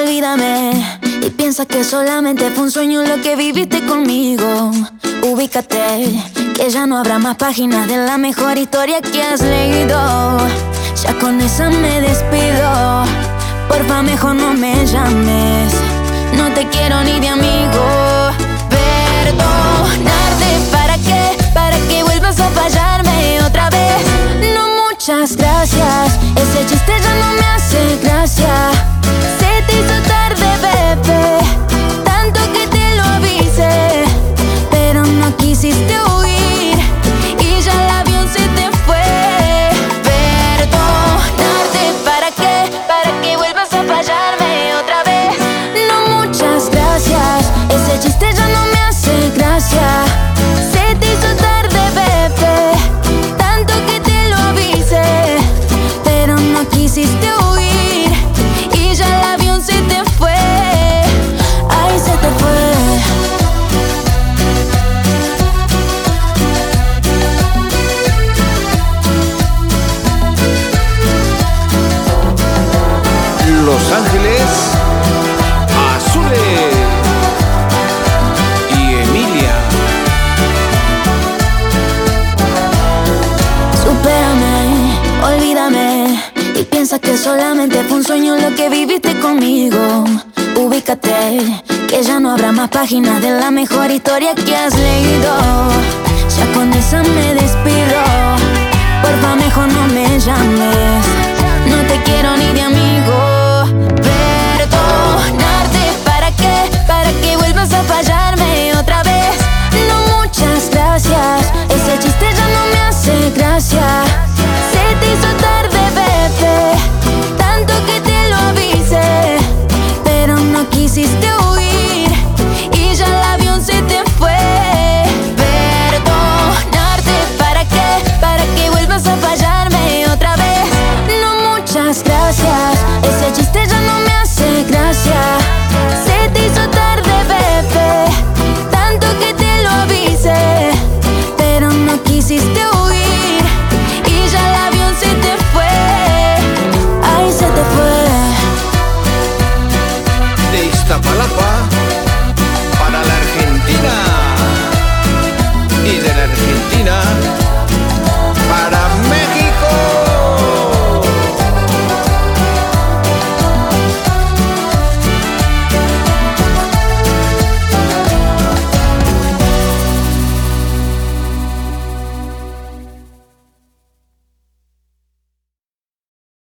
Olvídame y piensa que solamente fue un sueño lo que viviste conmigo. Ubícate, que ya no habrá más páginas de la mejor historia que has leído. Ya con esa me despido. Porfa, mejor no me llames. No te quiero ni de amigo. Perdonarte, ¿para qué vuelvas a fallarme otra vez? No, muchas gracias. Ese chiste ya no me hace gracia. Se te hizo tarde, bebé. Tanto que te lo avisé, pero no quisiste huir y ya el avión se te fue. Perdonarte, ¿para qué vuelvas a fallarme otra vez? No, muchas gracias. Ese chiste ya no me hace gracia. Se te hizo tarde, bebé. Tanto que te lo avisé, pero no quisiste huir y ya el avión se te fue. Ay, se te fue. Los Ángeles Azules y Emilia. Supérame, olvídame y piensa que solamente fue un sueño lo que viviste conmigo. Ubícate, que ya no habrá más páginas de la mejor historia que has leído. Ya con esa me despido. Porfa, mejor no me llames. No te quiero ni de amigo. Perdonarte, ¿para qué vuelvas a fallarme otra vez? No, muchas gracias. Ese chiste ya no me hace gracia. Se te hizo tarde, bebé. Tanto que te lo avisé, pero no quisiste huir y ya el avión se te fue. Perdonarte, ¿para qué vuelvas a fallarme otra vez? No, muchas gracias. Ese chiste